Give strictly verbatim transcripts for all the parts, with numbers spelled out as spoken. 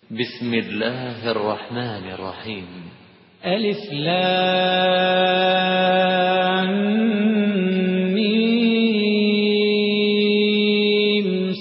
بسم الله الرحمن الرحيم. ألف لام ميم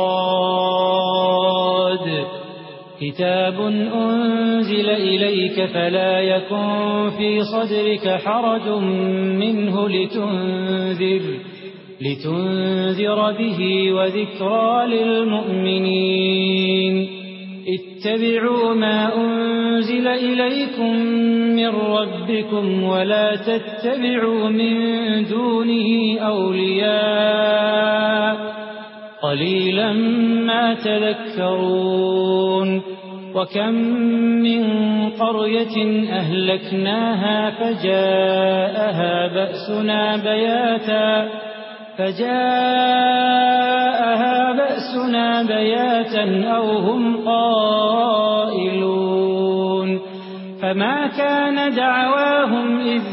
صاد كتاب أنزل إليك فلا يكن في صدرك حرج منه لتنذر لتنذر به وذكرى للمؤمنين. اتبعوا ما أنزل إليكم من ربكم ولا تتبعوا من دونه أولياء قليلا ما تذكرون. وكم من قرية أهلكناها فجاءها بأسنا بياتا فجاءها بأسنا بياتا أو هم قائلون. فما كان دعواهم إذ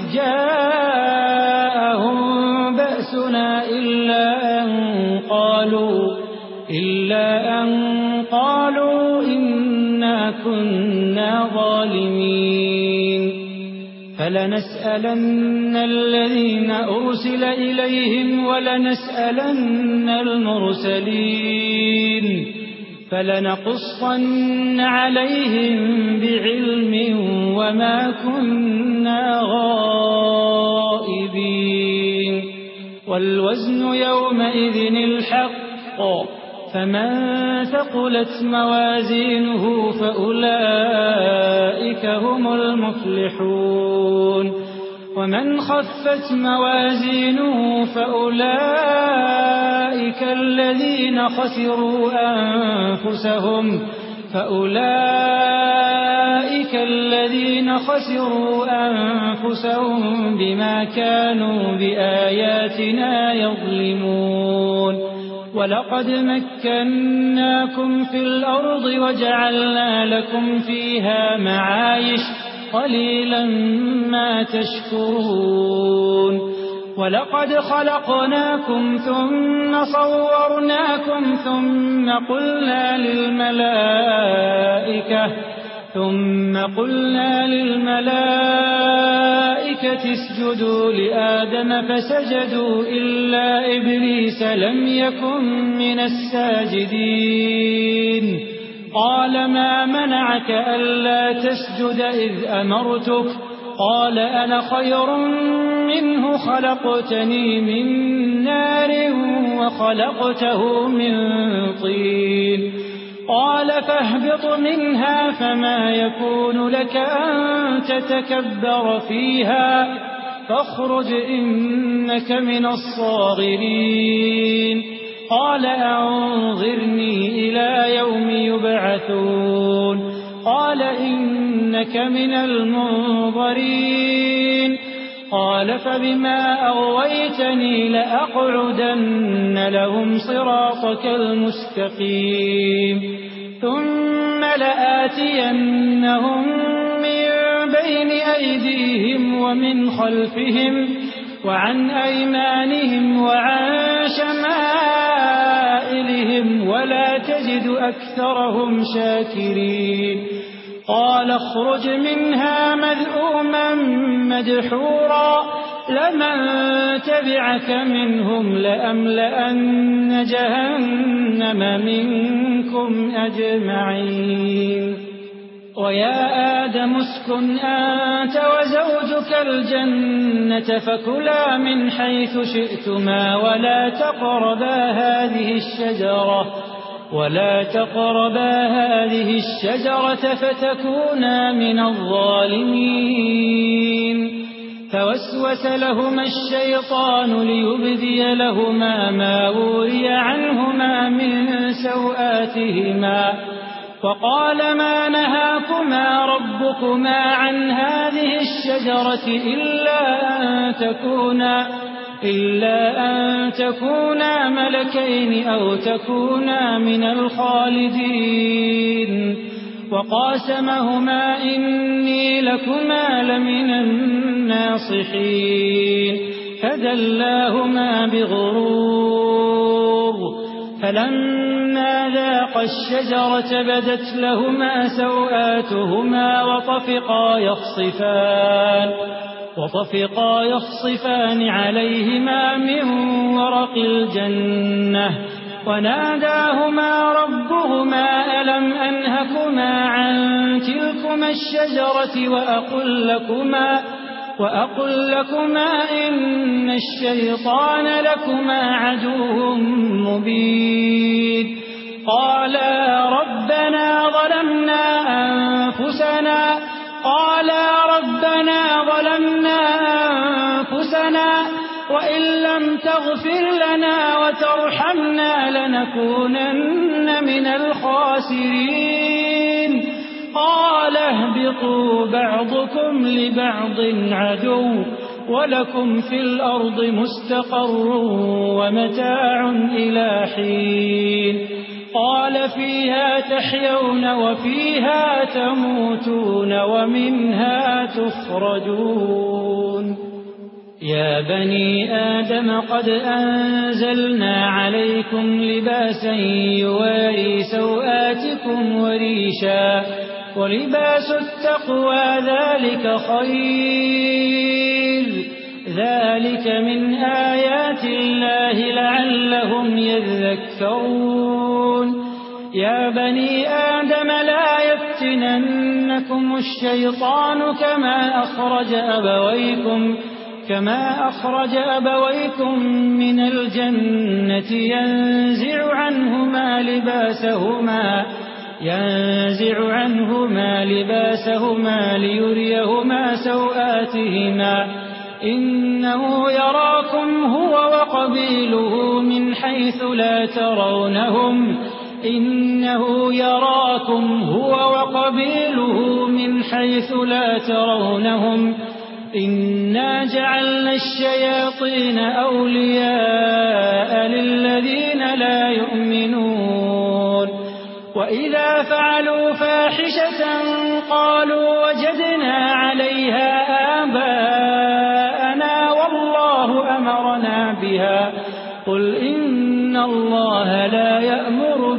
جاءهم بأسنا إلا أن قالوا إلا أن قالوا إنا كنا ظالمين. فلنسألن الذين أرسل إليهم ولنسألن المرسلين فلنقصن عليهم بعلم وما كنا غائبين. والوزن يومئذ الحق فمن ثقلت موازينه فأولئك هم المفلحون. ومن خفت موازينه فأولئك الذين خسروا أنفسهم فأولئك الذين خسروا أنفسهم بما كانوا بآياتنا يظلمون. ولقد مكناكم في الأرض وجعلنا لكم فيها معايش قليلا ما تشكرون. ولقد خلقناكم ثم صورناكم ثم قلنا للملائكة ثم قلنا للملائكة اسجدوا لآدم فسجدوا إلا إبليس لم يكن من الساجدين. قال ما منعك ألا تسجد إذ أمرتك؟ قال أنا خير منه خلقتني من نار وخلقته من طين. قال فاهبط منها فما يكون لك أن تتكبر فيها فاخرج إنك من الصاغرين. قال أنظرني إلى يوم يبعثون. قال إنك من المنظرين. قال فبما أغويتني لأقعدن لهم صراطك المستقيم ثم لآتينهم من بين أيديهم ومن خلفهم وعن أيمانهم وعن شمائلهم ولا تجد أكثرهم شاكرين. قال اخرج منها مذءوما مدحورا لمن تبعك منهم لأملأن جهنم منكم أجمعين. ويا آدم اسكن أنت وزوجك الجنة فكلا من حيث شئتما ولا تقربا هذه الشجرة ولا تقربا هذه الشجرة فتكونا من الظالمين. فوسوس لهما الشيطان ليبدي لهما ما وري عنهما من سوآتهما وقال ما نهاكما ربكما عن هذه الشجرة إلا أن تكونا إلا أن تكونا ملكين أو تكونا من الخالدين. وقاسمهما إني لكما لمن الناصحين فدلاهما بغرور فلما ذاقا الشجرة بدت لهما سوآتهما وطفقا يخصفان وطفقا يخصفان عليهما من ورق الجنة وناداهما ربهما ألم أنهكما عن تلكما الشجرة وأقل لكما وأقل لكما إن الشيطان لكما عدو مبين قالا ربنا ظلمنا أنفسنا قالا ربنا ظلمنا أنفسنا وإن لم تغفر لنا وترحمنا لنكونن من الخاسرين قال اهبطوا بعضكم لبعض عدو ولكم في الأرض مستقر ومتاع إلى حين قال فيها تحيون وفيها تموتون ومنها تخرجون يا بني آدم قد أنزلنا عليكم لباسا يواري سوآتكم وريشا ولباس التقوى ذلك خير ذلك من آيات الله لعلهم يذكرون يا بني آدم لا يفتننكم الشيطان كما أخرج أبويكم كما أخرج أبويكم من الجنة ينزع عنهما لباسهما ينزع عنهما لباسهما ليريهما سوآتهما إنه يراكم هو وقبيله من حيث لا ترونهم إنه يراكم هو وقبيله من حيث لا ترونهم إنا جعلنا الشياطين أولياء للذين لا يؤمنون وإذا فعلوا فاحشة قالوا وجدنا عليها آباءنا والله أمرنا بها قل إن الله لا يأمر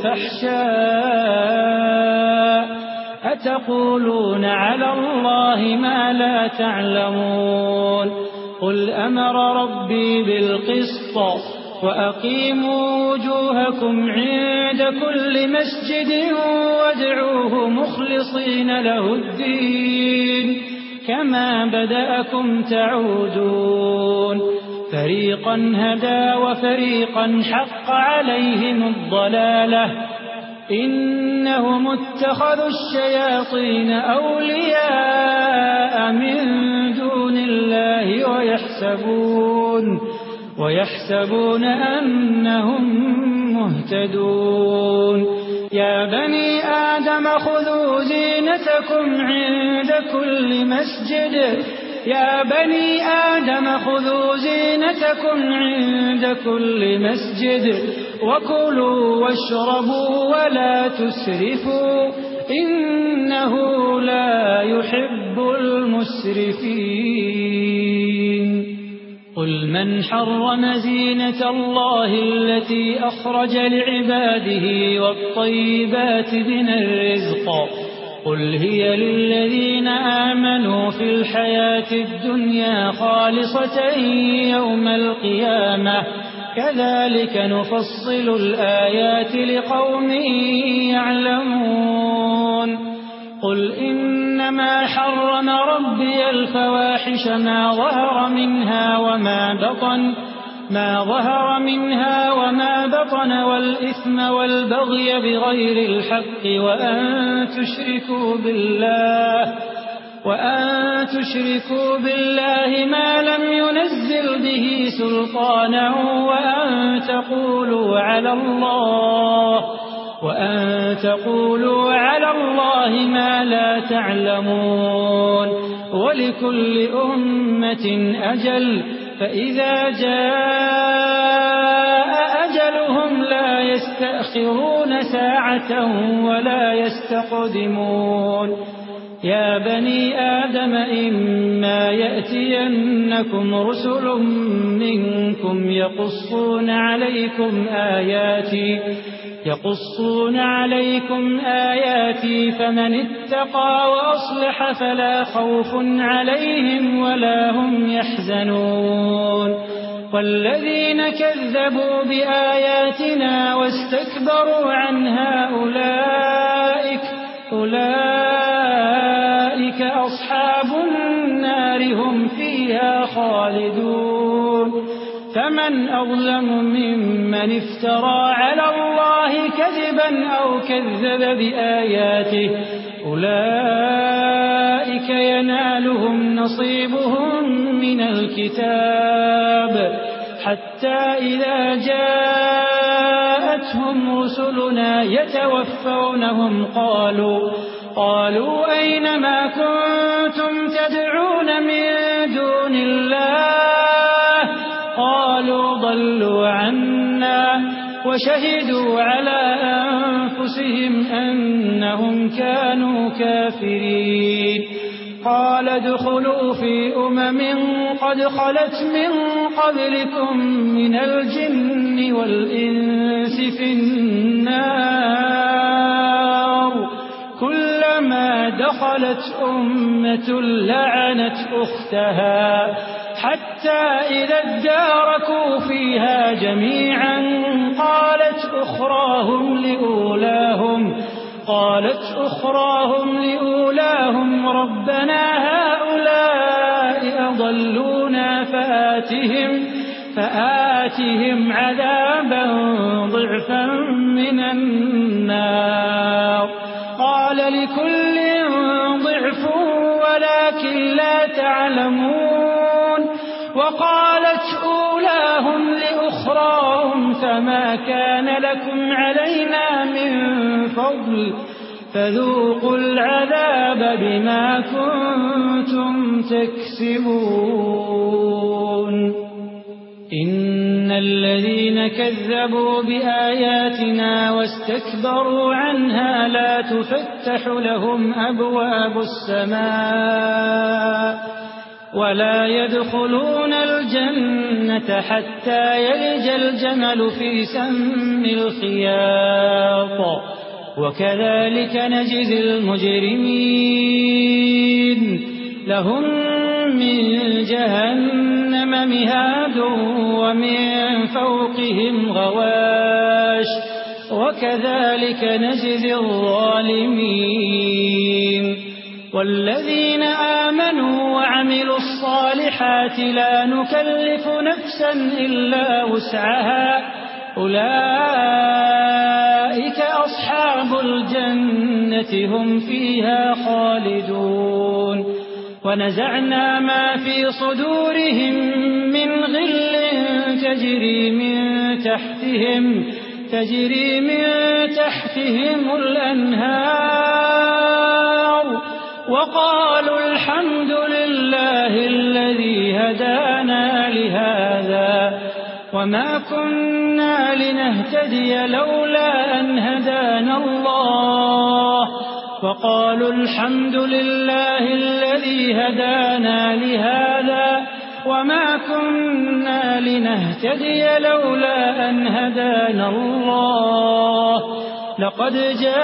بالفحشاء أتقولون على الله ما لا تعلمون قل أمر ربي بالقسط وأقيموا وجوهكم عند كل مسجد وادعوه مخلصين له الدين كما بدأكم تعودون فريقا هدى وفريقا حق عليهم الضلالة إنهم اتخذوا الشياطين أولياء من دون الله ويحسبون ويحسبون أنهم مهتدون يا بني آدم خذوا زينتكم عند كل مسجد يا بني آدم خذوا زينتكم عند كل مسجد وكلوا واشربوا ولا تسرفوا إنه لا يحب المسرفين قل من حرم زينة الله التي أخرج لعباده والطيبات من الرزق قل هي للذين آمنوا في الحياة الدنيا خالصة يوم القيامة كذلك نفصل الآيات لقوم يعلمون قل إنما حرم ربي الفواحش ما ظهر منها وما بطن ما ظهر منها وما بطن والإثم والبغي بغير الحق وأن تشركوا بالله وأن تشركوا بالله ما لم ينزل به سلطانا وأن تقولوا على الله وأن تقولوا على الله ما لا تعلمون ولكل أمة أجل فإذا جاء أجلهم لا يستأخرون ساعة ولا يستقدمون يا بني آدم إما يأتينكم رسل منكم يقصون عليكم آياتي يقصون عليكم آياتي فمن اتقى وأصلح فلا خوف عليهم ولا هم يحزنون والذين كذبوا بآياتنا واستكبروا عنها أولئك أولئك أصحاب النار هم فيها خالدون فمن أظلم ممن افترى على الله كذبا أو كذب بآياته أولئك ينالهم نصيبهم من الكتاب حتى إذا جاءتهم رسلنا يتوفونهم قالوا قالوا أين ما كنتم تدعون من دون الله قالوا ضلوا عنا وشهدوا على أنفسهم أنهم كانوا كافرين قال ادخلوا في أمم قد خلت من قبلكم من الجن والإنس في النار كلما دخلت أمة لعنت أختها حتى إذا اداركوا فيها جميعا قالت أخراهم لأولاهم قالت أخراهم لأولاهم ربنا هؤلاء أضلونا فآتهم فآتهم عذابا ضعفا من النار قال لكل ضعف ولكن لا تعلمون وقالت أولاهم لأخراهم فما كان لكم علينا من فضل فذوقوا العذاب بما كنتم تكسبون إن الذين كذبوا بآياتنا واستكبروا عنها لا تفتح لهم أبواب السماء ولا يدخلون الجنة حتى يلج الجمل في سم الخياط وكذلك نجزي المجرمين لهم من جهنم مهاد ومن فوقهم غواش وكذلك نجزي الظالمين والذين آمنوا وعملوا الصالحات لا نكلف نفسا إلا وسعها أولئك أصحاب الجنة هم فيها خالدون ونزعنا ما في صدورهم من غل تجري من تحتهم تجري من تحتهم الأنهار وقالوا الحمد لله الذي هدانا لهذا وما كنا لنهتدي لولا أن هدانا الله وقالوا الحمد لله الذي هدانا لهذا وما كنا لنهتدي لولا أن هدانا الله لقد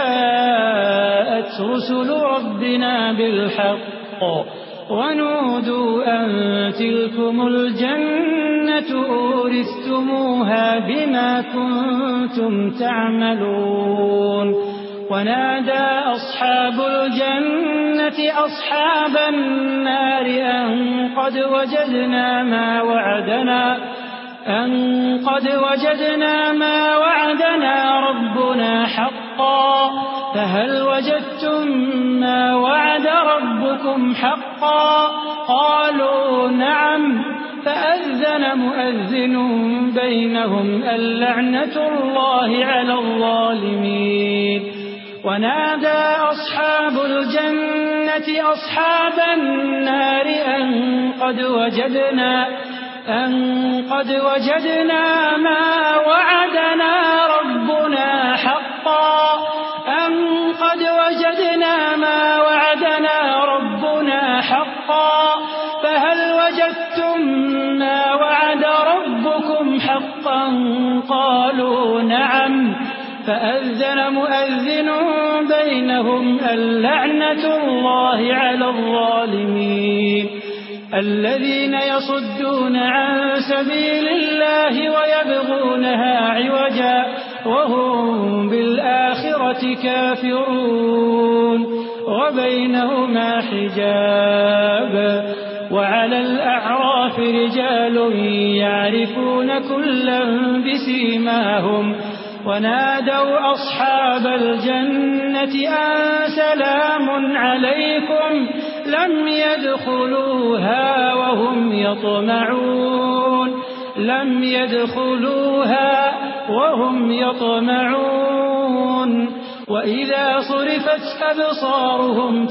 جاءت رسل ربنا بالحق ونودوا أن تلكم الجنة أورثتموها بما كنتم تعملون ونادى أصحاب الجنة أصحاب النار أن قد وجدنا ما وعدنا أن قد وجدنا ما وعدنا ربنا حقا فهل وجدتم ما وعد ربكم حقا قالوا نعم فأذن مؤذن بينهم اللعنة الله على الظالمين ونادى أصحاب الجنة أصحاب النار أن قد وجدنا أن قد وجدنا ما وعدنا ربنا فأذن مؤذن بينهم اللعنة الله على الظالمين الذين يصدون عن سبيل الله ويبغونها عوجا وهم بالآخرة كافرون وبينهما حجاب وعلى الأعراف رجال يعرفون كلا بسيماهم ونادوا أصحاب الجنة أن سلام عليكم لم يدخلوها وهم يطمعون لم يدخلوها وهم يطمعون وإذا صرفت أبصارهم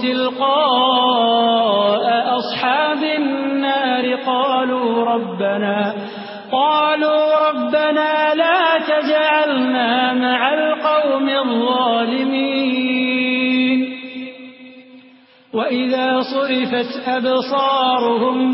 تلقاء أصحاب النار قالوا ربنا قالوا ربنا لا تجعلنا مع القوم الظالمين وإذا صرفت أبصارهم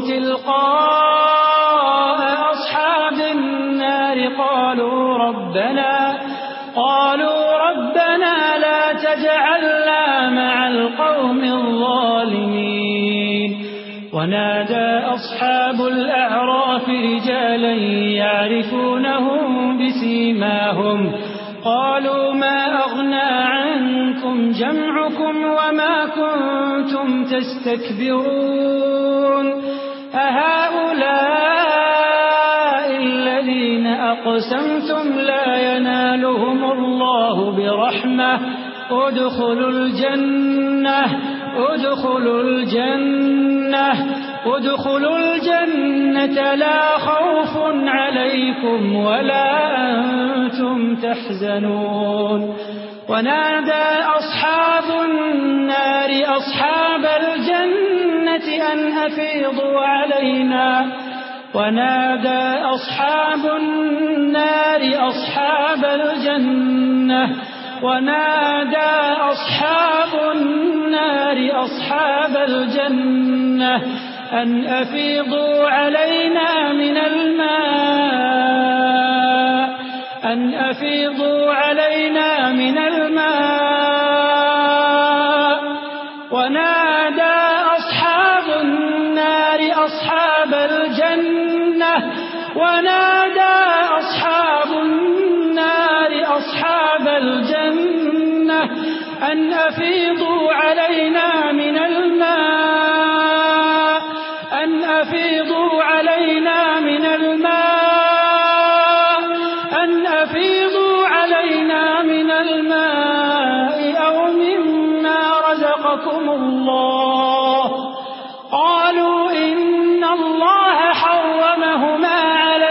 تلقاء أصحاب النار قالوا ربنا قالوا ربنا لا تجعلنا مع القوم الظالمين ونادى أصحاب الأعراف رجالا يعرفونهم بسيماهم قالوا ما أغنى عنكم جمعكم وما كنتم تستكبرون أهؤلاء الذين أقسمتم لا ينالهم الله برحمة ادخلوا الجنة ادخلوا الجنة ادخلوا الجنة لا خوف عليكم ولا أنتم تحزنون ونادى أصحاب النار أصحاب الجنة أن أفيضوا علينا ونادى أصحاب النار أصحاب الجنة ونادى أصحاب النار أصحاب الجنة أن أفيضوا علينا من الماء أن أفيضوا علينا من الماء ونادى أصحاب النار أصحاب الجنة ونادى أصحاب النار أصحاب الجنة أن أفيضوا علينا من الماء أن أفيضوا علينا من الماء أن أفيضوا علينا من الماء أو مما رزقكم الله قالوا إن الله حرمهما على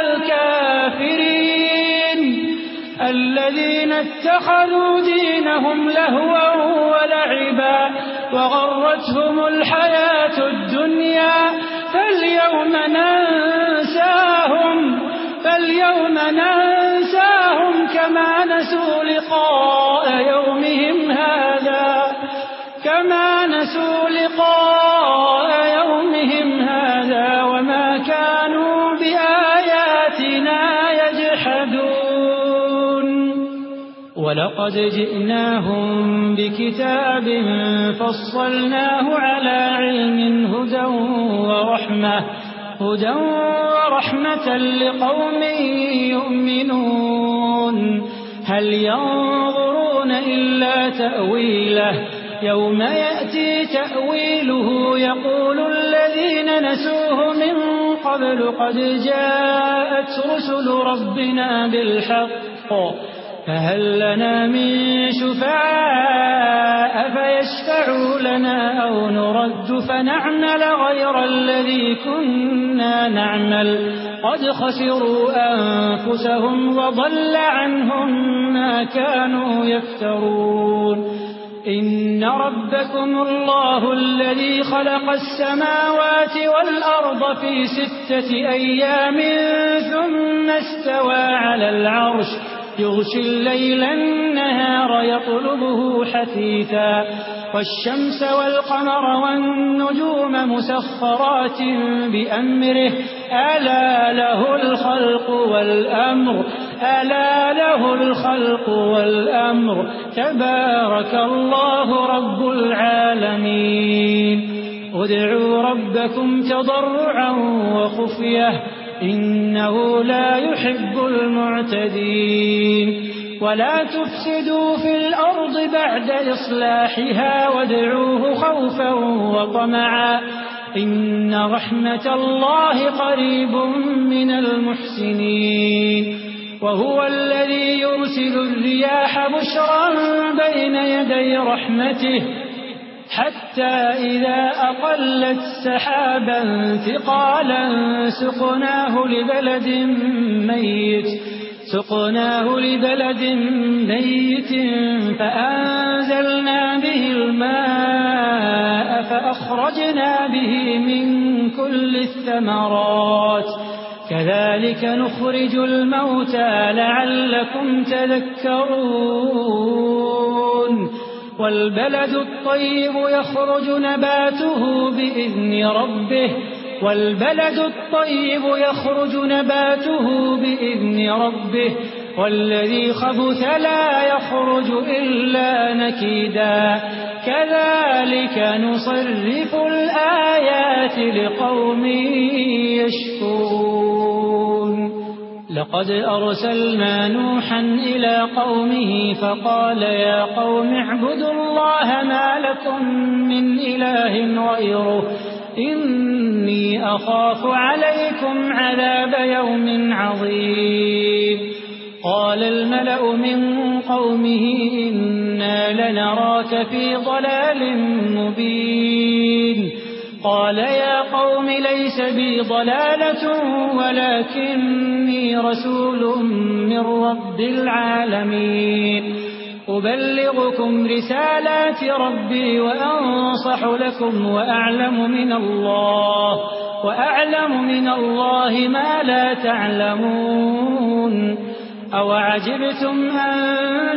الكافرين الذين اتخذوا دينهم لهوا ولعبا وغرتهم الحياة الدنيا فاليوم ننساهم فاليوم ننساهم كما نسوا لقاء يومهم هذا كما نسوا لقاء يومهم هذا وما كانوا بآياتنا يجحدون ولقد جئناهم بكتاب فصلناه على علم هدى ورحمة هدى ورحمة لقوم يؤمنون هل ينظرون إلا تأويله يوم يأتي تأويله يقول الذين نسوه من قبل قد جاءت رسل ربنا بالحق فهل لنا من شفعاء فيشفعوا لنا أو نرد فنعمل غير الذي كنا نعمل قد خسروا أنفسهم وضل عنهم ما كانوا يفترون إن ربكم الله الذي خلق السماوات والأرض في ستة أيام ثم استوى على العرش يغشي الليل النهار يطلبه حثيثا والشمس والقمر والنجوم مسخرات بأمره ألا له الخلق والأمر ألا له الخلق والأمر تبارك الله رب العالمين ادعوا ربكم تضرعا وخفية إنه لا يحب المعتدين ولا تفسدوا في الأرض بعد إصلاحها وادعوه خوفا وطمعا إن رحمة الله قريب من المحسنين وهو الذي يرسل الرياح بشرا بين يدي رحمته حتى إذا أقلت سحابا ثقالا سقناه لبلد ميت سقناه لبلد ميت فأنزلنا به الماء فأخرجنا به من كل الثمرات كذلك نخرج الموتى لعلكم تذكرون والبلد الطيب يخرج نباته بإذن ربه والبلد الطيب يخرج نباته بإذن ربه والذي خبث لا يخرج إلا نكدا كذلك نصرف الآيات لقوم يشكرون لقد أرسلنا نوحا إلى قومه فقال يا قوم اعبدوا الله ما لكم من إله غيره إني أخاف عليكم عذاب يوم عظيم قال الملأ من قومه إنا لنراك في ضلال مبين قال يا قوم ليس بي ضلالة ولكني رسول من رب العالمين أبلغكم رسالات ربي وأنصح لكم وأعلم من الله وأعلم من الله ما لا تعلمون أوعجبتم أن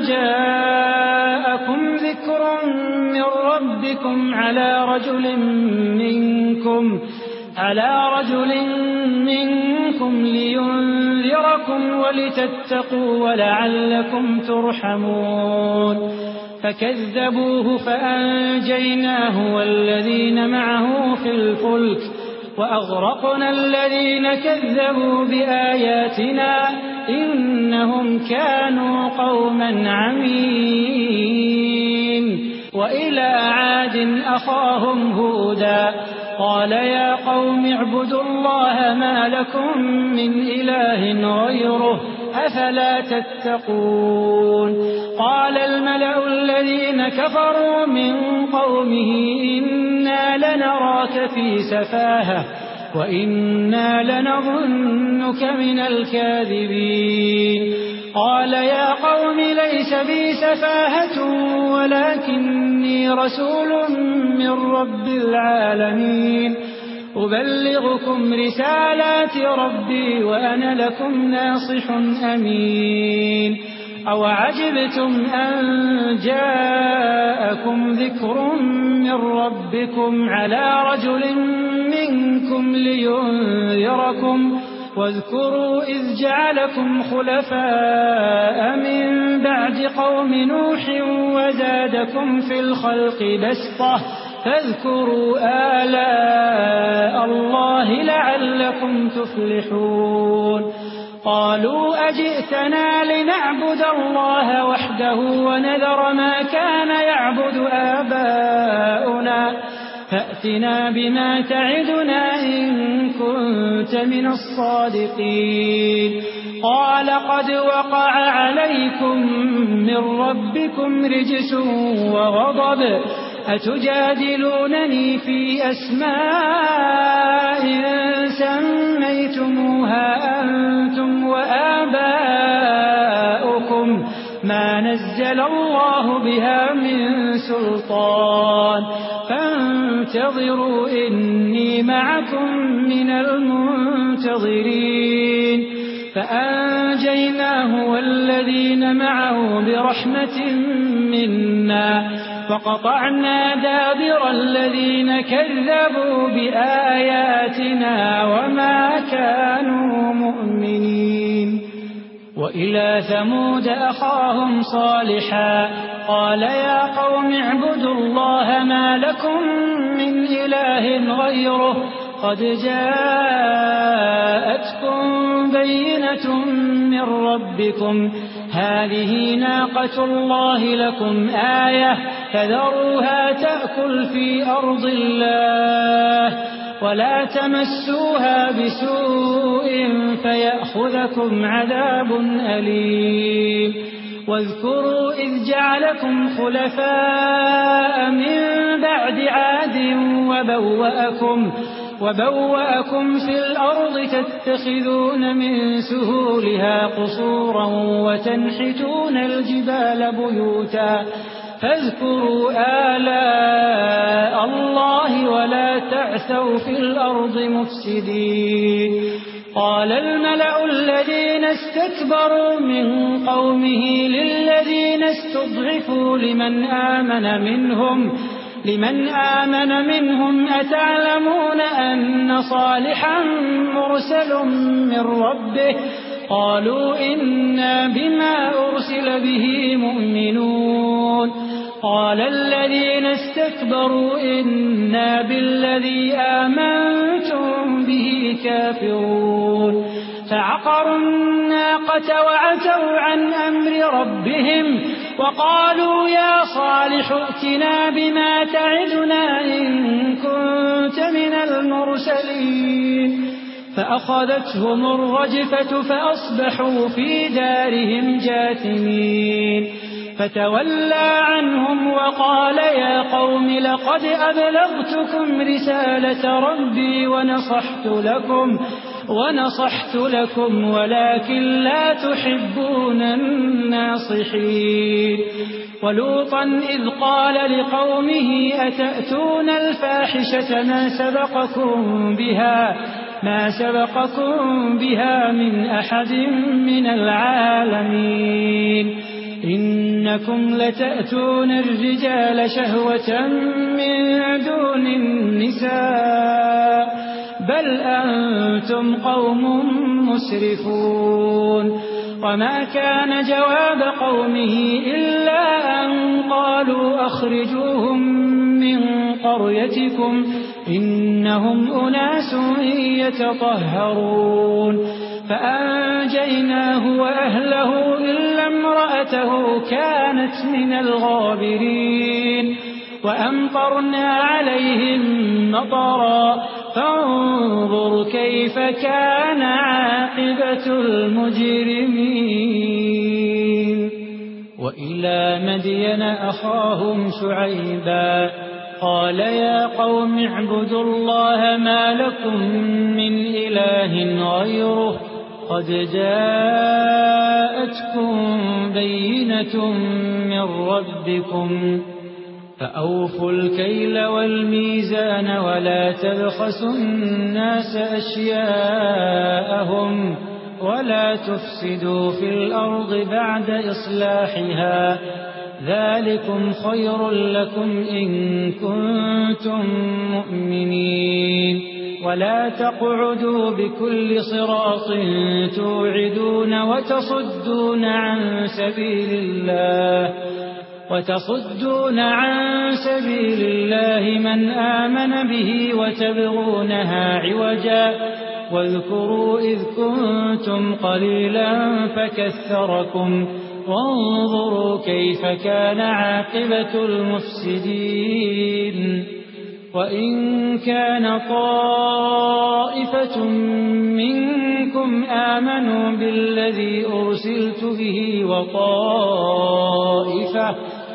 جاءكم ذكر من ربكم على رجل منكم على رجل منكم لينذركم ولتتقوا ولعلكم ترحمون فكذبوه فأنجيناه والذين معه في الفلك وأغرقنا الذين كذبوا بآياتنا إنهم كانوا قوما عمين وإلى عاد أخاهم هودا قال يا قوم اعبدوا الله ما لكم من إله غيره أفلا تتقون قال الملأ الذين كفروا من قومه إنا لنراك في سفاهة وإنا لنظنك من الكاذبين قال يا قوم ليس بي سفاهة ولكني رسول من رب العالمين أبلغكم رسالات ربي وأنا لكم ناصح أمين أوعجبتم أن جاءكم ذكر من ربكم على رجل منكم لينذركم واذكروا إذ جعلكم خلفاء من بعد قوم نوح وزادكم في الخلق بسطة فاذكروا آلاء الله لعلكم تفلحون قالوا أجئتنا لنعبد الله وحده ونذر ما كان يعبد آباؤنا فأتنا بما تعدنا إن كنت من الصادقين قال قد وقع عليكم من ربكم رجس وغضب أتجادلونني في أسماء سميتموها أنتم وآباؤكم ما نزل الله بها من سلطان فانتظروا إني معكم من المنتظرين فأنجيناه والذين معه برحمة منا فقطعنا دابر الذين كذبوا بآياتنا وما كانوا مؤمنين وإلى ثمود أخاهم صالحا قال يا قوم اعبدوا الله ما لكم من إله غيره قد جاءتكم بينة من ربكم هذه ناقة الله لكم آية فذروها تأكل في أرض الله ولا تمسوها بسوء فيأخذكم عذاب أليم واذكروا إذ جعلكم خلفاء من بعد عاد وبوأكم وبوأكم في الأرض تتخذون من سهولها قصورا وتنحتون الجبال بيوتا فاذكروا آلاء الله ولا تعثوا في الأرض مفسدين قال الملأ الذين استكبروا من قومه للذين استضعفوا لمن آمن منهم لمن آمن منهم أتعلمون أن صالحا مرسل من ربه قالوا إنا بما أرسل به مؤمنون قال الذين استكبروا إنا بالذي آمنتم به كافرون فعقروا الناقة وعتوا عن أمر ربهم وقالوا يا صالح ائتنا بما تعدنا إن كنت من المرسلين فأخذتهم الرجفة فأصبحوا في دارهم جاثمين فتولى عنهم وقال يا قوم لقد أبلغتكم رسالة ربي ونصحت لكم ونصحت لكم ولكن لا تحبون الناصحين ولوطا إذ قال لقومه أتأتون الفاحشة ما سبقكم بها ما سبقكم بها من أحد من العالمين إنكم لتأتون الرجال شهوة من دون النساء بل أنتم قوم مسرفون وما كان جواب قومه إلا أن قالوا أخرجوهم من قريتكم إنهم أناس يتطهرون فأنجيناه وأهله إلا امرأته كانت من الغابرين وأمطرنا عليهم مطرا فانظر كيف كان عاقبة المجرمين وإلى مدين أخاهم شعيبا قال يا قوم اعبدوا الله ما لكم من إله غيره قد جاءتكم بينة من ربكم فأوفوا الكيل والميزان ولا تبخسوا الناس أشياءهم ولا تفسدوا في الأرض بعد إصلاحها ذلكم خير لكم إن كنتم مؤمنين ولا تقعدوا بكل صراط توعدون وتصدون عن سبيل الله وتصدون عن سبيل الله من آمن به وتبغونها عوجا واذكروا إذ كنتم قليلا فكثركم وانظروا كيف كان عاقبة المفسدين وإن كان طائفة منكم آمنوا بالذي أرسلت به وطائفة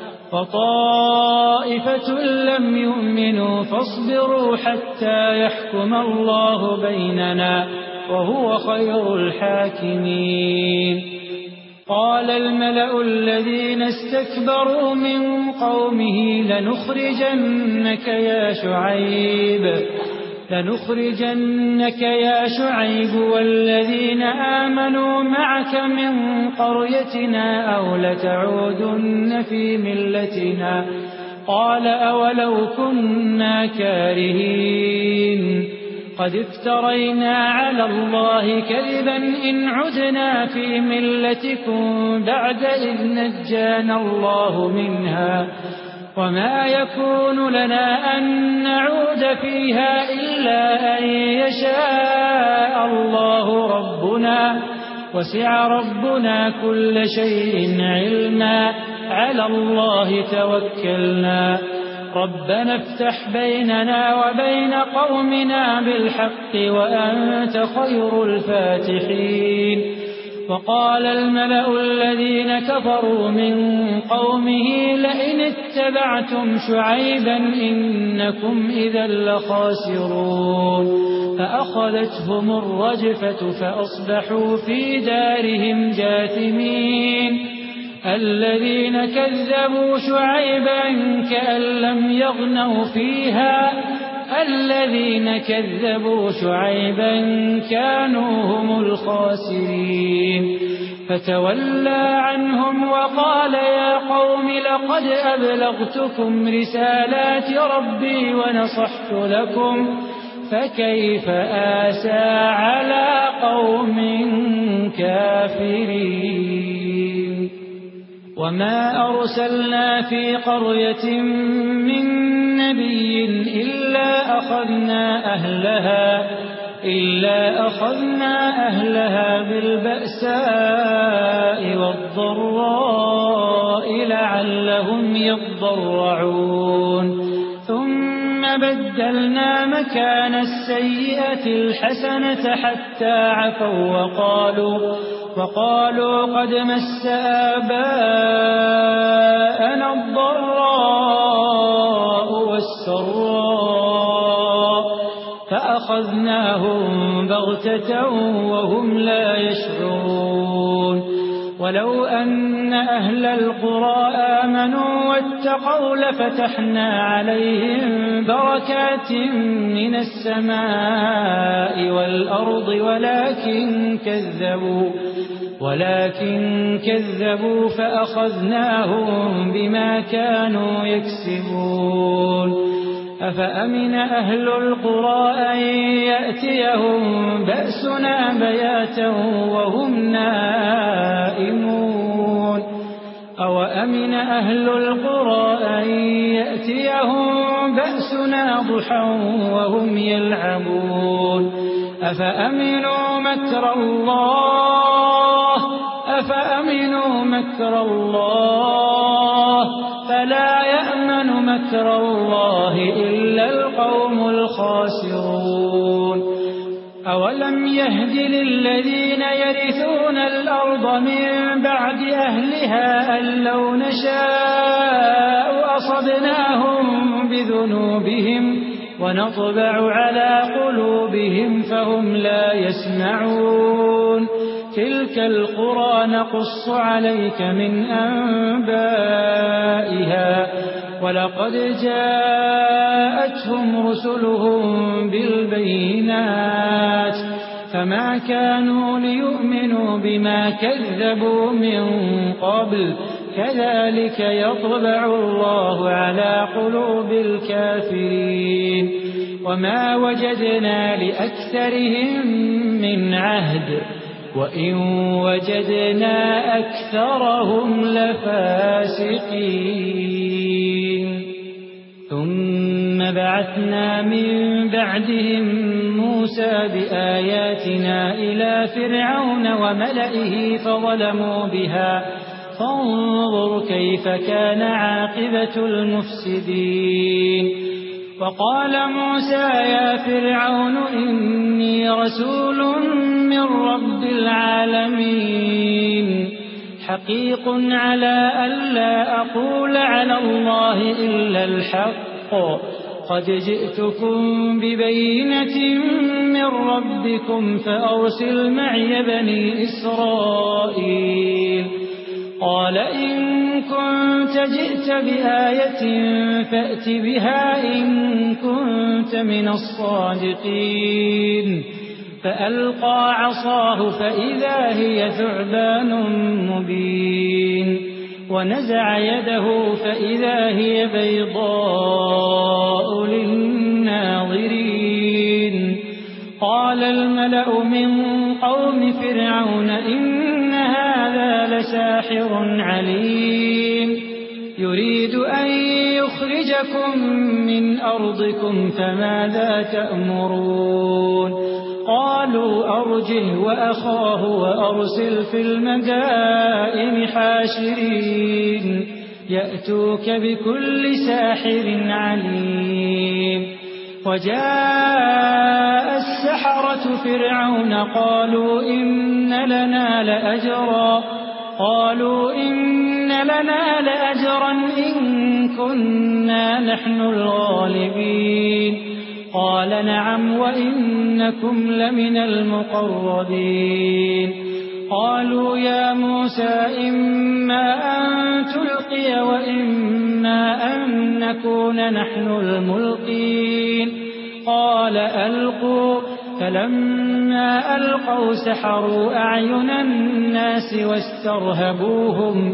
وطائفة لم يؤمنوا فاصبروا حتى يحكم الله بيننا وهو خير الحاكمين قال الملأ الذين استكبروا من قومه لنخرجنك يا شعيب لنخرجنك يا شعيب والذين آمنوا معك من قريتنا أو لتعودن في ملتنا قال أولو كنا كارهين قد افترينا على الله كذبا إن عدنا في ملتكم بعد إذ نجانا الله منها وما يكون لنا أن نعود فيها إلا أن يشاء الله ربنا وسع ربنا كل شيء علما على الله توكلنا ربنا افتح بيننا وبين قومنا بالحق وأنت خير الفاتحين وقال الملأ الذين كفروا من قومه لئن اتبعتم شعيبا إنكم إذا لخاسرون فأخذتهم الرجفة فأصبحوا في دارهم جاثمين الذين كذبوا شعيبا كأن لم يغنوا فيها الذين كذبوا شعيبا كانوا هم الخاسرين فتولى عنهم وقال يا قوم لقد أبلغتكم رسالات ربي ونصحت لكم فكيف آسى على قوم كافرين وما أرسلنا في قرية من نبي إلا أخذنا أهلها إلا أخذنا أهلها بالبأساء والضراء لعلهم يضرعون ثم بدلنا مكان السيئة الحسنة حتى عفوا وقالوا وقالوا قد مس آباءنا الضراء والسراء فأخذناهم بغتة وهم لا يشعرون ولو أن أهل القرى آمنوا واتقوا لفتحنا عليهم بركات من السماء والأرض ولكن كذبوا ولكن كذبوا فأخذناهم بما كانوا يكسبون أفأمن أهل القرى أن يأتيهم بأسنا بياتا وهم نائمون أو أمن أهل القرى أن يأتيهم بأسنا ضحى وهم يلعبون أفأمنوا مكر الله أفأمنوا مكر الله فلا يأمن مكر الله إلا القوم الخاسرون أولم يهد للذين يرثون الأرض من بعد أهلها أن لو نشاء أصبناهم بذنوبهم ونطبع على قلوبهم فهم لا يسمعون تلك القرى نقص عليك من أنبائها ولقد جاءتهم رسلهم بالبينات فما كانوا ليؤمنوا بما كذبوا من قبل كذلك يطبع الله على قلوب الكافرين وما وجدنا لأكثرهم من عهد وإن وجدنا أكثرهم لفاسقين ثم بعثنا من بعدهم موسى بآياتنا إلى فرعون وملئه فظلموا بها فانظر كيف كان عاقبة المفسدين وقال موسى يا فرعون إني رسول من رب العالمين حقيق على ألا أقول على الله إلا الحق قد جئتكم ببينة من ربكم فأرسل معي بني إسرائيل قال إن كنت جئت بآية فأت بها إن كنت من الصادقين فألقى عصاه فإذا هي ثعبان مبين ونزع يده فإذا هي بيضاء للناظرين الملأ من قوم فرعون إن هذا لساحر عليم يريد أن يخرجكم من أرضكم فماذا تأمرون قالوا أرجه وأخاه وأرسل في المدائن حاشرين يأتوك بكل ساحر عليم وجاء السحرة فرعون قالوا إن لنا لأجرا قالوا إن لنا لأجرا إن كنا نحن الغالبين قال نعم وإنكم لمن المقربين قالوا يا موسى إما أن تلقي وإما أن نكون نحن الملقين قال ألقوا فلما ألقوا سحروا أعين الناس واسترهبوهم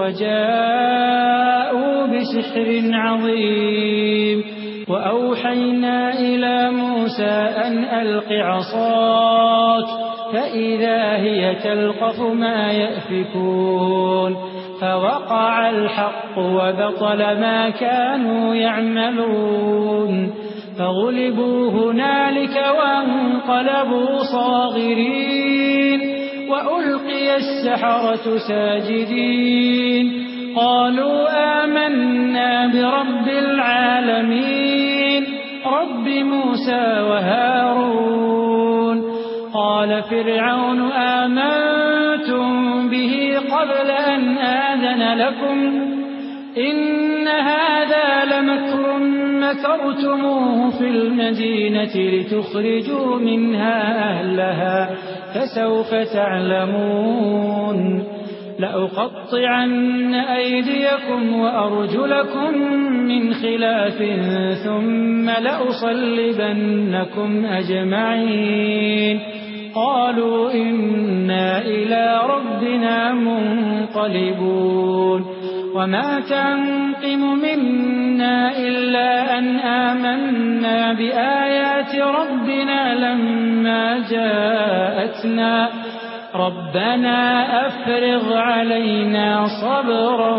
وجاءوا بسحر عظيم وأوحينا إلى موسى أن ألق عصاك فإذا هي تلقف ما يأفكون فوقع الحق وبطل ما كانوا يعملون فغلبوا هنالك وانقلبوا صاغرين وألقي السحرة ساجدين قالوا آمنا برب العالمين رب موسى وهارون قال فرعون آمنتم به قبل أن آذن لكم إن هذا لمكر مكرتموه في المدينة لتخرجوا منها أهلها فسوف تعلمون لأقطعن أيديكم وأرجلكم من خلاف ثم لأصلبنكم أجمعين قالوا إنا إلى ربنا منقلبون وما تنقم منا إلا أن آمنا بآيات ربنا لما جاءتنا ربنا أفرغ علينا صبرا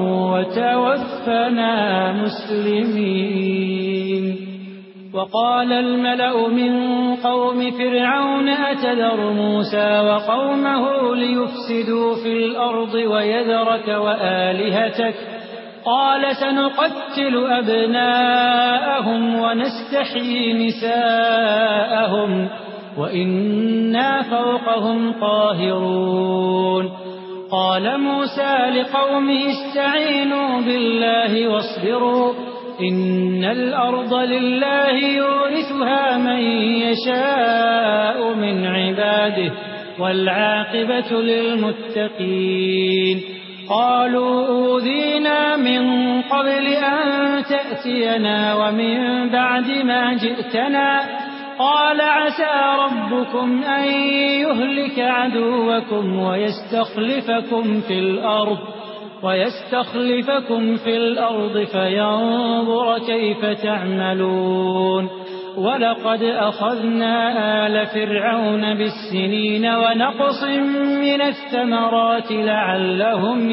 وتوفنا مسلمين وقال الملأ من قوم فرعون أتذر موسى وقومه ليفسدوا في الأرض ويذرك وآلهتك قال سنقتل أبناءهم ونستحيي نساءهم وإنا فوقهم قاهرون قال موسى لقومه استعينوا بالله واصبروا إن الأرض لله يورثها من يشاء من عباده والعاقبة للمتقين قالوا أوذينا من قبل أن تأتينا ومن بعد ما جئتنا قال عسى ربكم أن يهلك عدوكم ويستخلفكم في الأرض ويستخلفكم في الأرض فينظر كيف تعملون ولقد أخذنا آل فرعون بالسنين ونقص من الثمرات لعلهم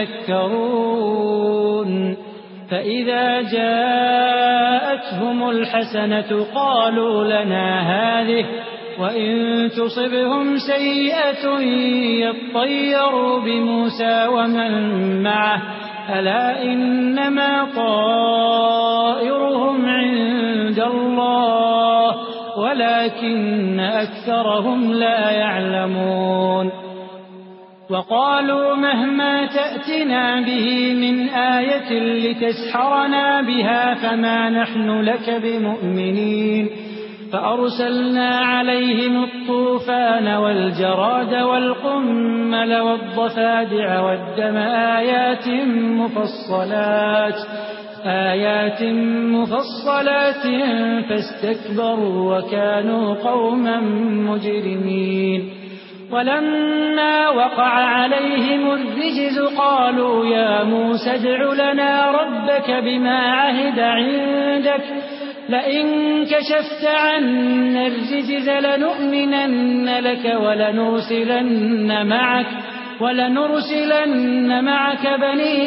يذكرون فإذا جاءتهم الحسنة قالوا لنا هذه وإن تصبهم سيئة يطيروا بموسى ومن معه ألا إنما طائرهم عند الله ولكن أكثرهم لا يعلمون وقالوا مهما تأتنا به من آية لتسحرنا بها فما نحن لك بمؤمنين فأرسلنا عليهم الطوفان والجراد والقمل والضفادع والدم آيات مفصلات آيات مفصلات فاستكبروا وكانوا قوما مجرمين ولما وقع عليهم الرجز قالوا يا موسى ادع لنا ربك بما عهد عندك لئن كشفت عنا الرجز لنؤمنن لك ولنرسلن معك ولنرسلن معك بني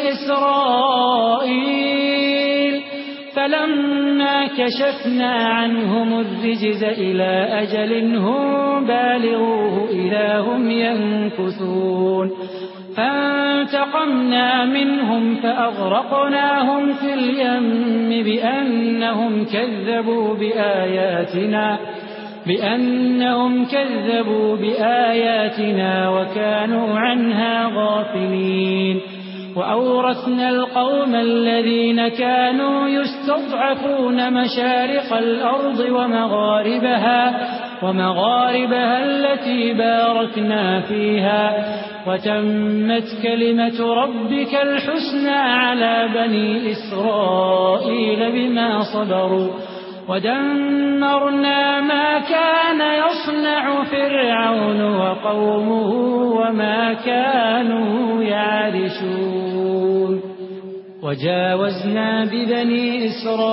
إسرائيل فلما كشفنا عنهم الرجز إلى أجل هم بالغوه إذا هم ينكثون فانتقمنا منهم فأغرقناهم في اليم بأنهم كذبوا بآياتنا بأنهم كذبوا بآياتنا وكانوا عنها غافلين وأورثنا القوم الذين كانوا يستضعفون مشارق الأرض ومغاربها ومغاربها التي باركنا فيها وتمت كلمة ربك الحسنى على بني إسرائيل بما صبروا ودمرنا ما كان يصنع فرعون وقومه وما كانوا يعرشون وجاوزنا ببني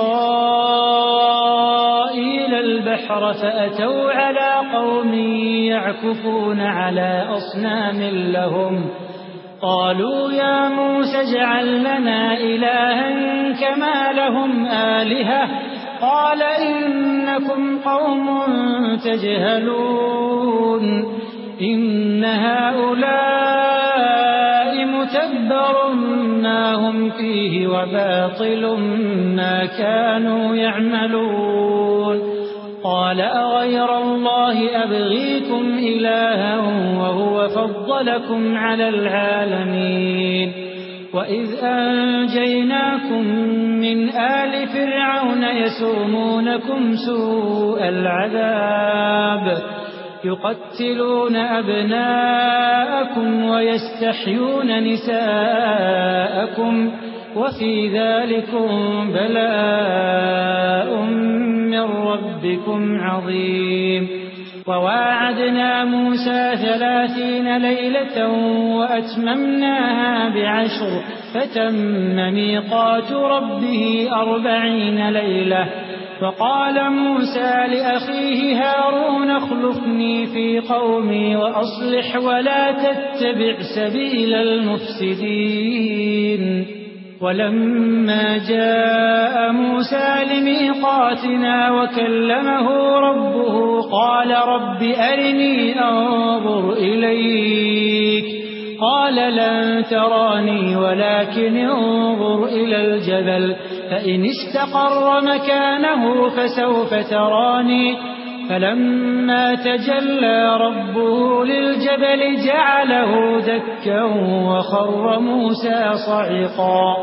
إسرائيل البحر فأتوا على قوم يعكفون على أصنام لهم قالوا يا موسى اجعل لنا إلها كما لهم آلهة قال إنكم قوم تجهلون إن هؤلاء متبر ما هم فيه وباطل ما كانوا يعملون قال أغير الله أبغيكم إلها وهو فضلكم على العالمين وإذ أنجيناكم من آل فرعون يسومونكم سوء العذاب يقتلون أبناءكم ويستحيون نساءكم وفي ذلكم بلاء من ربكم عظيم وواعدنا موسى ثلاثين ليلة وأتممناها بعشر فتم ميقات ربه أربعين ليلة فقال موسى لأخيه هارون اخلفني في قومي وأصلح ولا تتبع سبيل المفسدين ولما جاء موسى لميقاتنا وكلمه ربه قال رب أرني أنظر إليك قال لن تراني ولكن انظر إلى الجبل فإن استقر مكانه فسوف تراني فلما تجلى ربه للجبل جعله دكا وخر موسى صعقا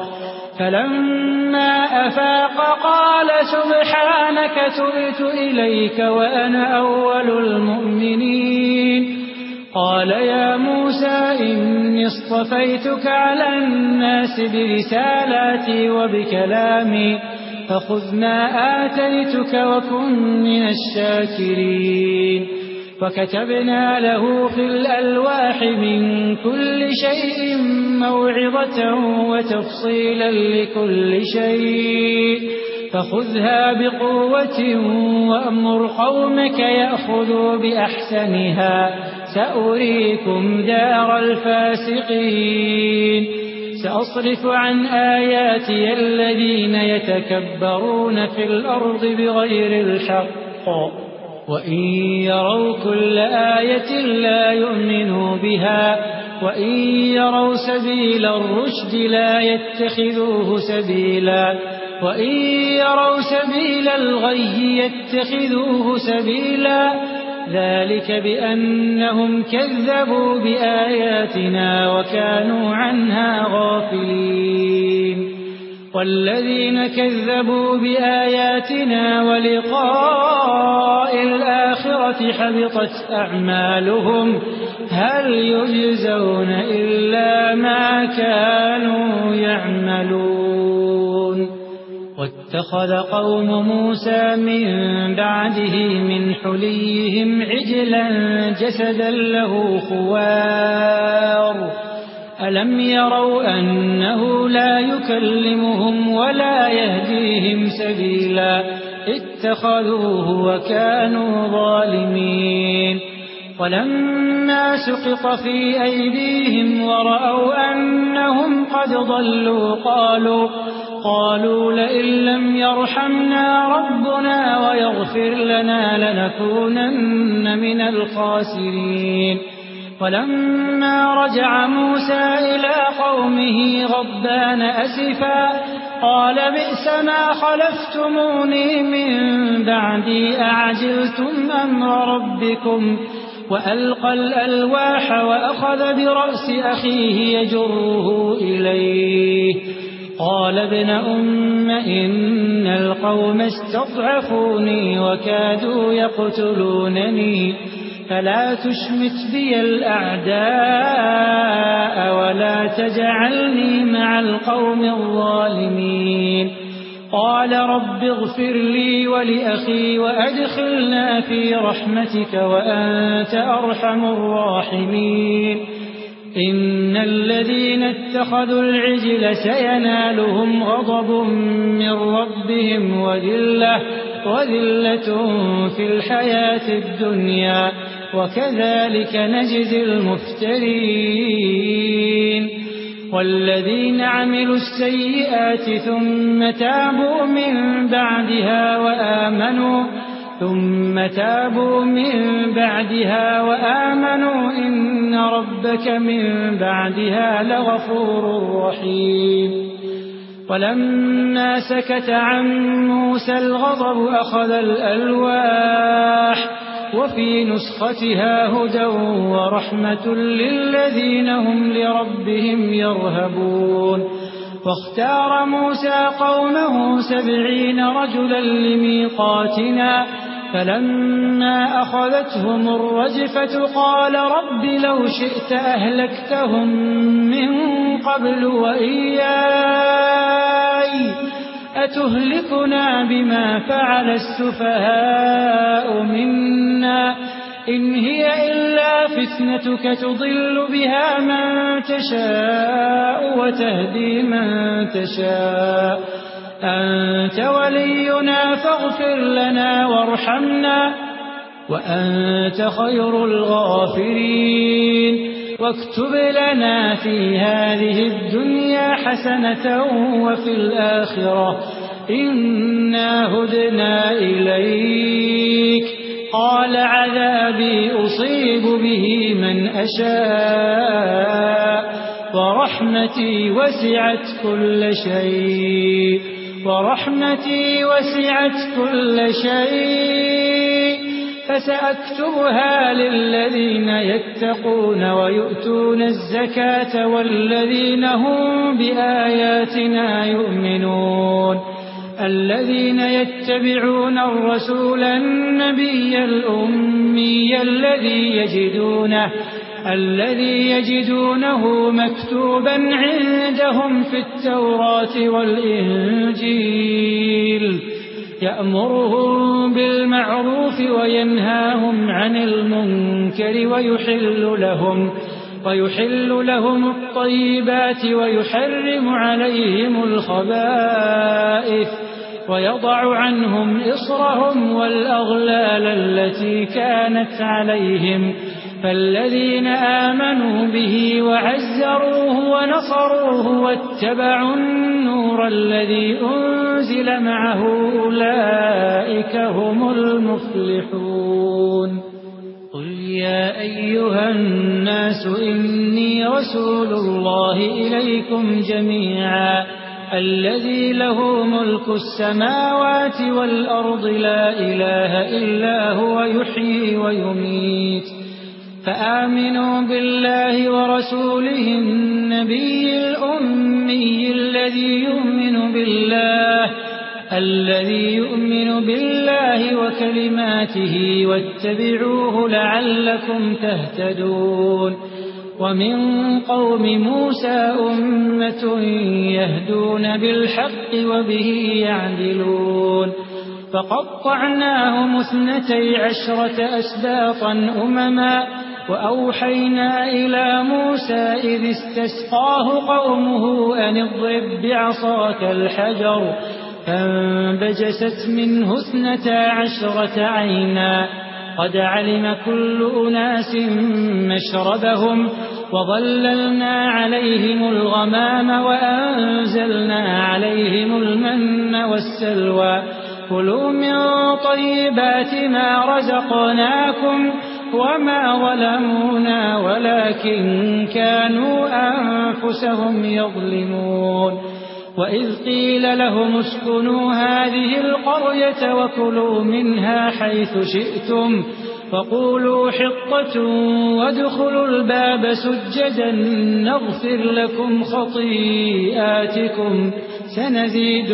فلما أفاق قال سبحانك تبت إليك وأنا أول المؤمنين قال يا موسى إني اصطفيتك على الناس برسالاتي وبكلامي فخذ ما آتيتك وكن من الشاكرين وكتبنا له في الألواح من كل شيء موعظة وتفصيلا لكل شيء فخذها بقوة وأمر قومك يأخذوا بأحسنها سأريكم دار الفاسقين سأصرف عن آياتي الذين يتكبرون في الأرض بغير الحق وإن يروا كل آية لا يؤمنوا بها وإن يروا سبيل الرشد لا يتخذوه سبيلا وإن يروا سبيل الغي يتخذوه سبيلا ذلك بأنهم كذبوا بآياتنا وكانوا عنها غافلين والذين كذبوا بآياتنا ولقاء الآخرة حبطت أعمالهم هل يجزون إلا ما كانوا يعملون واتخذ قوم موسى من بعده من حليهم عجلا جسدا له خوار ألم يروا أنه لا يكلمهم ولا يهديهم سبيلا اتخذوه وكانوا ظالمين ولما سقط في أيديهم ورأوا أنهم قد ضلوا قالوا قالوا لئن لم يرحمنا ربنا ويغفر لنا لنكونن من الخاسرين ولما رجع موسى إلى قومه غضبان أسفا قال بئس ما خلفتموني من بعدي أعجلتم أمر ربكم وألقى الألواح وأخذ برأس أخيه يجره إليه قال ابن أم إن القوم استضعفوني وكادوا يقتلونني فلا تشمت بي الأعداء ولا تجعلني مع القوم الظالمين قال رب اغفر لي ولأخي وأدخلنا في رحمتك وأنت أرحم الراحمين إن الذين اتخذوا العجل سينالهم غضب من ربهم وذلة, وذلة في الحياة الدنيا وكذلك نجزي المفترين والذين عملوا السيئات ثم تابوا من بعدها وآمنوا ثم تابوا من بعدها وآمنوا إن ربك من بعدها لغفور رحيم ولما سكت عن موسى الغضب أخذ الألواح وفي نسختها هدى ورحمة للذين هم لربهم يرهبون واختار موسى قومه سبعين رجلا لميقاتنا فلما أخذتهم الرجفة قال رب لو شئت أهلكتهم من قبل وإياي أتهلكنا بما فعل السفهاء منا إن هي إلا فتنتك تضل بها من تشاء وتهدي من تشاء أنت ولينا فاغفر لنا وارحمنا وأنت خير الغافرين واكتب لنا في هذه الدنيا حسنة وفي الآخرة إنا هدنا إليك قال عذابي أصيب به من أشاء ورحمتي وسعت كل شيء ورحمتي وسعت كل شيء فسأكتبها للذين يتقون ويؤتون الزكاة والذين هم بآياتنا يؤمنون الذين يتبعون الرسول النبي الأمي الذي يجدونه الذي يجدونه مكتوبا عندهم في التوراة والإنجيل يأمرهم بالمعروف وينهاهم عن المنكر ويحل لهم ويحل لهم الطيبات ويحرم عليهم الخبائث ويضع عنهم إصرهم والأغلال التي كانت عليهم فالذين آمنوا به وعزروه ونصروه واتبعوا النور الذي أنزل معه أولئك هم المفلحون قل يا أيها الناس إني رسول الله إليكم جميعا الذي له ملك السماوات والأرض لا إله إلا هو يحيي ويميت فآمنوا بالله ورسوله النبي الأمي الذي يؤمن بالله الذي يؤمن بالله وكلماته واتبعوه لعلكم تهتدون ومن قوم موسى أمة يهدون بالحق وبه يعدلون فقطعناهم اثنتي عشرة أسباطا أمما وأوحينا إلى موسى إذ استسقاه قومه أن اضرب بعصاك الحجر فانبجست منه اثنتا عشرة عينا قد علم كل أناس مشربهم وظللنا عليهم الغمام وأنزلنا عليهم المن والسلوى كلوا من طيبات ما رزقناكم وما ظلمونا ولكن كانوا أنفسهم يظلمون وإذ قيل لهم اسكنوا هذه القرية وكلوا منها حيث شئتم فقولوا حطة وادخلوا الباب سجدا نغفر لكم خطيئاتكم سنزيد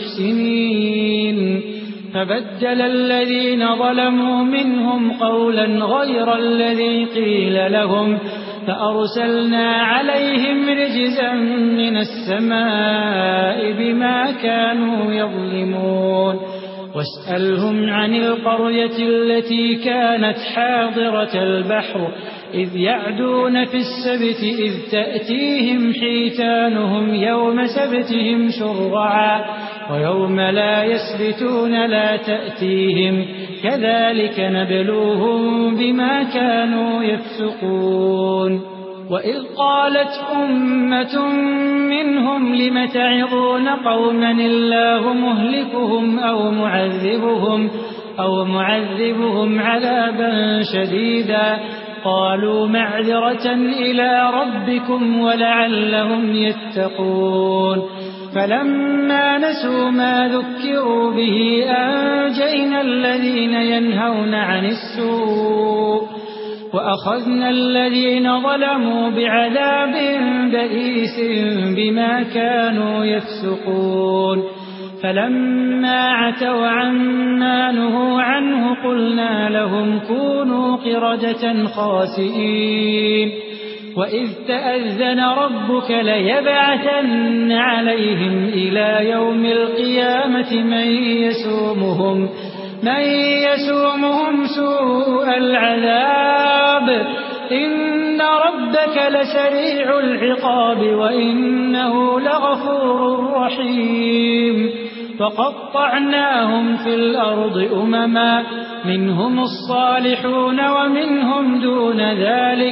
المحسنين فبدل الذين ظلموا منهم قولا غير الذي قيل لهم فأرسلنا عليهم رجزا من السماء بما كانوا يظلمون واسألهم عن القرية التي كانت حاضرة البحر إذ يعدون في السبت إذ تأتيهم حيتانهم يوم سبتهم شرعا ويوم لا يسبتون لا تأتيهم كذلك نبلوهم بما كانوا يفسقون وإذ قالت أمة منهم لم تعظون قوما الله مهلكهم أو معذبهم أو معذبهم عذابا شديدا قالوا معذرة إلى ربكم ولعلهم يتقون فلما نسوا ما ذكروا به أنجينا الذين ينهون عن السوء وأخذنا الذين ظلموا بعذاب بئيس بما كانوا يفسقون فلما عتوا عما نهوا عنه قلنا لهم كونوا قردة خاسئين وإذ تأذن ربك ليبعثن عليهم إلى يوم القيامة من يسومهم من يسومهم سوء العذاب إن ربك لسريع العقاب وإنه لغفور رحيم وقطعناهم في الأرض أمما منهم الصالحون ومنهم دون ذلك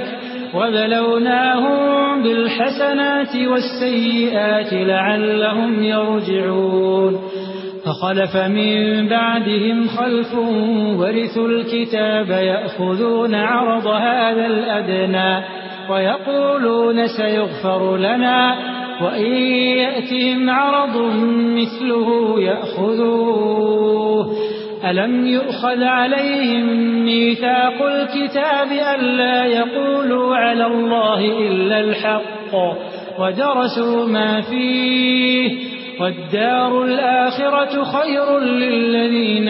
وبلوناهم بالحسنات والسيئات لعلهم يرجعون فخلف من بعدهم خلف ورثوا الكتاب يأخذون عرض هذا الأدنى ويقولون سيغفر لنا وإن يأتهم عرض مثله يأخذوه ألم يؤخذ عليهم ميثاق الكتاب ألا يقولوا على الله إلا الحق ودرسوا ما فيه والدار الآخرة خير للذين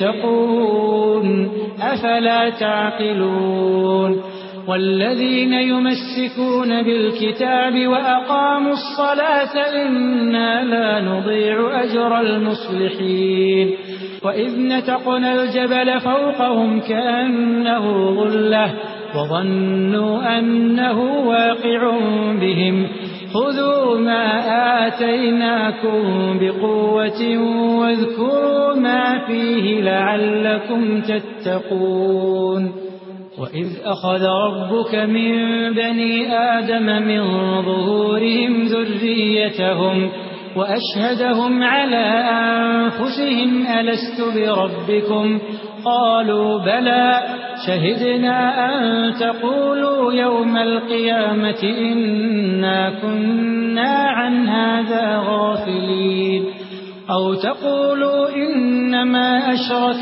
يتقون أفلا تعقلون والذين يمسكون بالكتاب وأقاموا الصلاة إنا لا نضيع أجر المصلحين وإذ نتقنا الجبل فوقهم كأنه ظلة وظنوا أنه واقع بهم خذوا ما آتيناكم بقوة واذكروا ما فيه لعلكم تتقون وإذ أخذ ربك من بني آدم من ظهورهم ذريتهم وأشهدهم على أنفسهم ألست بربكم قالوا بلى شهدنا أن تقولوا يوم القيامة إنا كنا عن هذا غافلين أو تقولوا إنما أشرك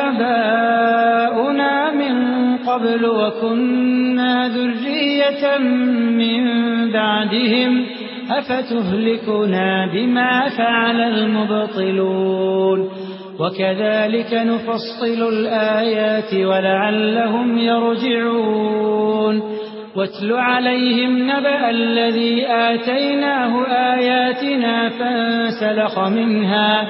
آباؤنا من قبل وكنا ذرية من بعدهم أفتهلكنا بما فعل المبطلون وكذلك نفصل الآيات ولعلهم يرجعون واتل عليهم نبأ الذي آتيناه آياتنا فانسلخ منها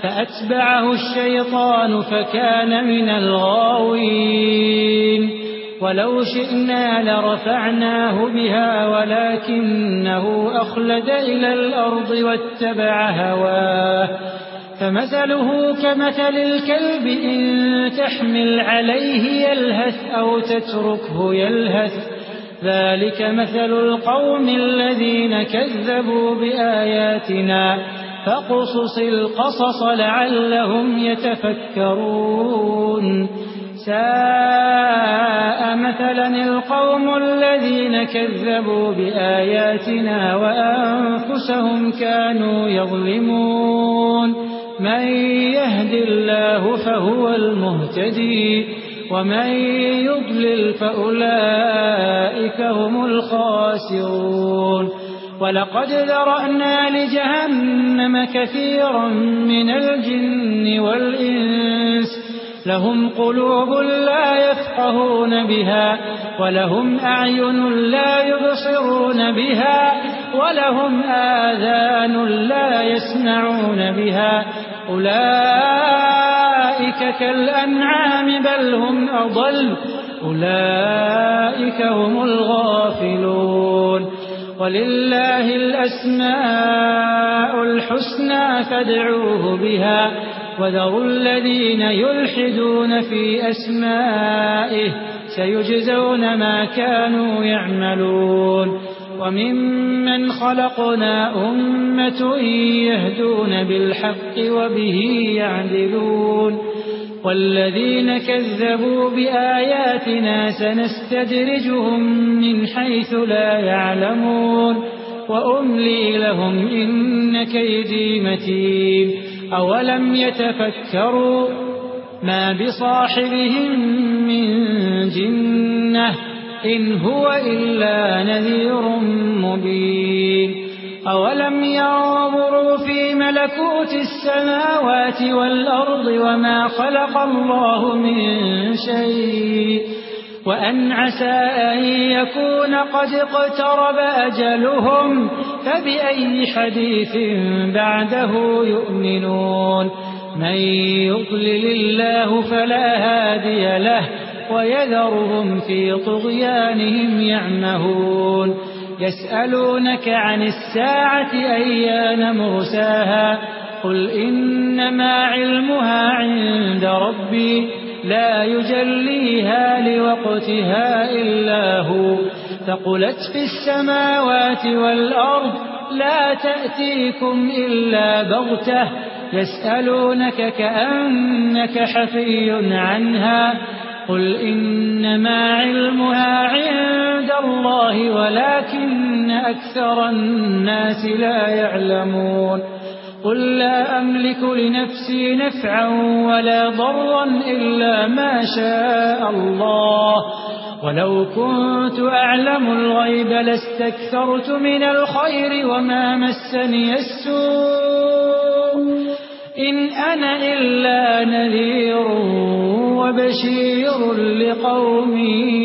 فأتبعه الشيطان فكان من الغاوين ولو شئنا لرفعناه بها ولكنه أخلد إلى الأرض واتبع هواه فمثله كمثل الكلب إن تحمل عليه يلهث أو تتركه يلهث ذلك مثل القوم الذين كذبوا بآياتنا فاقصص القصص لعلهم يتفكرون ساء مثلا القوم الذين كذبوا بآياتنا وأنفسهم كانوا يظلمون من يهد الله فهو المهتدي ومن يضلل فأولئك هم الخاسرون ولقد ذرأنا لجهنم كثيرا من الجن والإنس لهم قلوب لا يفقهون بها ولهم أعين لا يبصرون بها ولهم آذان لا يسمعون بها أولئك كالأنعام بل هم أضل أولئك هم الغافلون ولله الأسماء الحسنى فادعوه بها وذروا الذين يلحدون في أسمائه سيجزون ما كانوا يعملون وممن خلقنا أمة يهدون بالحق وبه يعدلون والذين كذبوا بآياتنا سنستدرجهم من حيث لا يعلمون وأملي لهم إن كيدي متين أولم يتفكروا ما بصاحبهم من جنة إن هو إلا نذير مبين أولم ينظروا في ملكوت السماوات والأرض وما خلق الله من شيء وأن عسى أن يكون قد اقترب أجلهم فبأي حديث بعده يؤمنون من يضلل الله فلا هادي له ويذرهم في طغيانهم يعمهون يسألونك عن الساعة أيان مرساها قل إنما علمها عند ربي لا يجليها لوقتها إلا هو ثقلت في السماوات والأرض لا تأتيكم إلا بغتة يسألونك كأنك حفي عنها قل إنما علمها عند الله ولكن أكثر الناس لا يعلمون قل لا أملك لنفسي نفعا ولا ضرا إلا ما شاء الله ولو كنت أعلم الغيب لاستكثرت من الخير وما مسني السوء إن أنا إلا نذير وبشير لقوم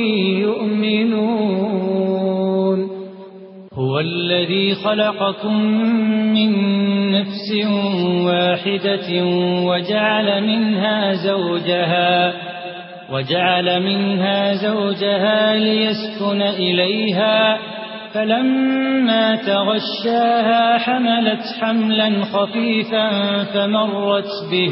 يؤمنون هو الذي خلقكم من نفس واحدة وجعل منها زوجها وجعل منها زوجها ليسكن إليها فلما تغشاها حملت حملا خفيفا فمرت به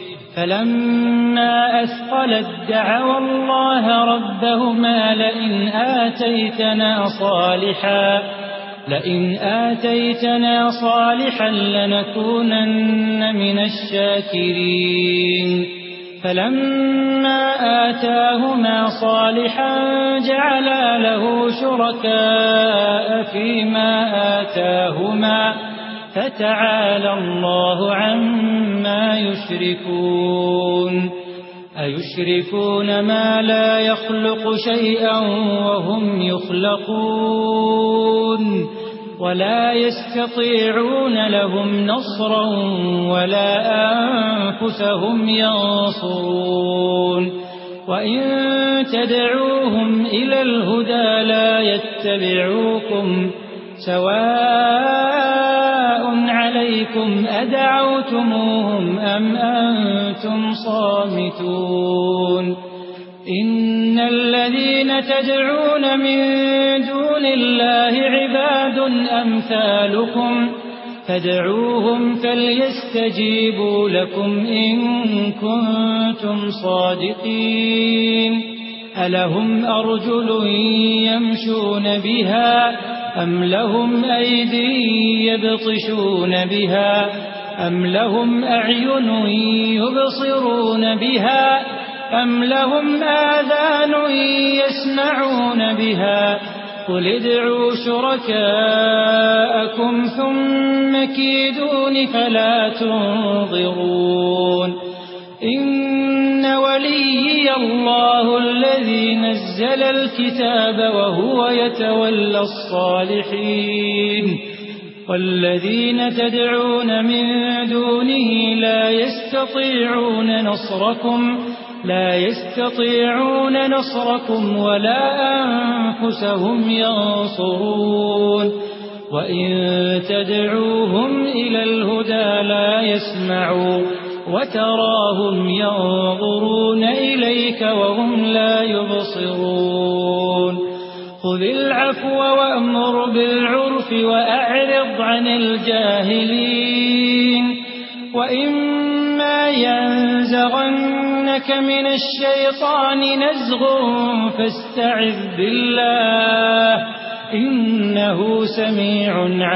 فلما أثقلت دعوا الله ربهما لئن آتيتنا صالحا لئن آتيتنا صالحا لنكونن من الشاكرين فلما آتاهما صالحا جعلا له شركاء فيما آتاهما فتعالى الله عما يشركون أيشركون ما لا يخلق شيئا وهم يخلقون ولا يستطيعون لهم نصرا ولا أنفسهم ينصرون وإن تدعوهم إلى الهدى لا يتبعوكم سواء عليكم أدعوتموهم أم أنتم صامتون إن الذين تدعون من دون الله عباد أمثالكم فادعوهم فليستجيبوا لكم إن كنتم صادقين ألهم أرجل يمشون بها أم لهم أيدي يبطشون بها أم لهم أعين يبصرون بها أم لهم آذان يسمعون بها قل ادعوا شركاءكم ثم كيدون فلا تنظرون إن وليي الله الذي نزل الكتاب وهو يتولى الصالحين والذين تدعون من دونه لا يستطيعون نصركم لا يستطيعون نصركم ولا أنفسهم ينصرون وإن تدعوهم إلى الهدى لا يسمعوا وتراهم ينظرون إليك وهم لا يبصرون خذ العفو وأمر بالعرف وأعرض عن الجاهلين وإما ينزغنك من الشيطان نزغ فاستعذ بالله إنه سميع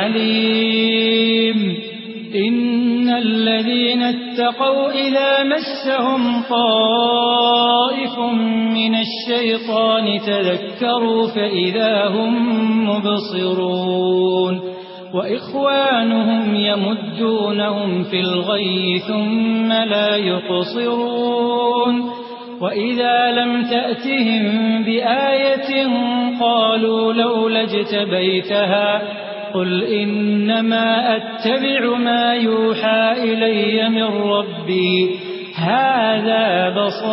عليم إن الذين اتقوا إذا مسهم طائف من الشيطان تذكروا فإذا هم مبصرون وإخوانهم يمدونهم في الغي ثم لا يقصرون وإذا لم تأتهم بآية قالوا لولا اجتبيتها قل إنما أتبع ما يوحى إلي من ربي هذا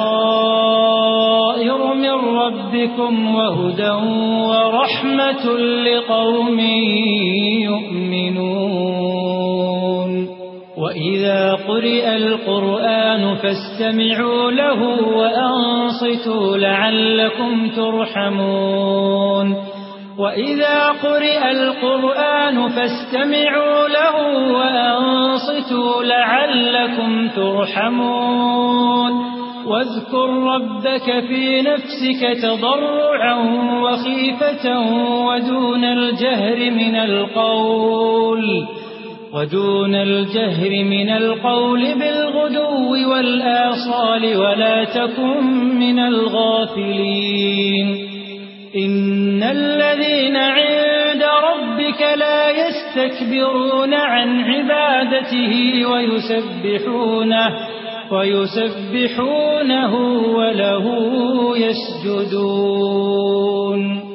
بصائر من ربكم وهدى ورحمة لقوم يؤمنون وإذا قرئ القرآن فاستمعوا له وأنصتوا لعلكم ترحمون وإذا قرئ القرآن فاستمعوا له وأنصتوا لعلكم ترحمون واذكر ربك في نفسك تضرعا وخيفة ودون الجهر من القول ودون الجهر من القول بالغدو والآصال ولا تكن من الغافلين إن الذين عند ربك لا يستكبرون عن عبادته ويسبحونه ويسبحونه وله يسجدون